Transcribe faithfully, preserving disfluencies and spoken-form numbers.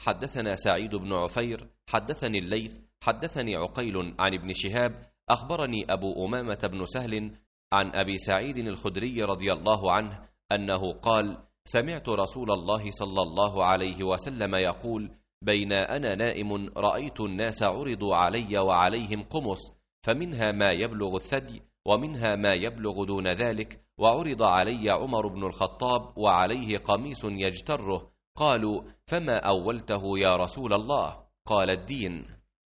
حدثنا سعيد بن عفير حدثني الليث حدثني عقيل عن ابن شهاب أخبرني أبو أمامة بن سهل عن أبي سعيد الخدري رضي الله عنه أنه قال: سمعت رسول الله صلى الله عليه وسلم يقول: بين أنا نائم رأيت الناس عرضوا علي وعليهم قمص، فمنها ما يبلغ الثدي ومنها ما يبلغ دون ذلك، وعرض علي عمر بن الخطاب وعليه قميص يجتره. قالوا: فما أولته يا رسول الله؟ قال: الدين.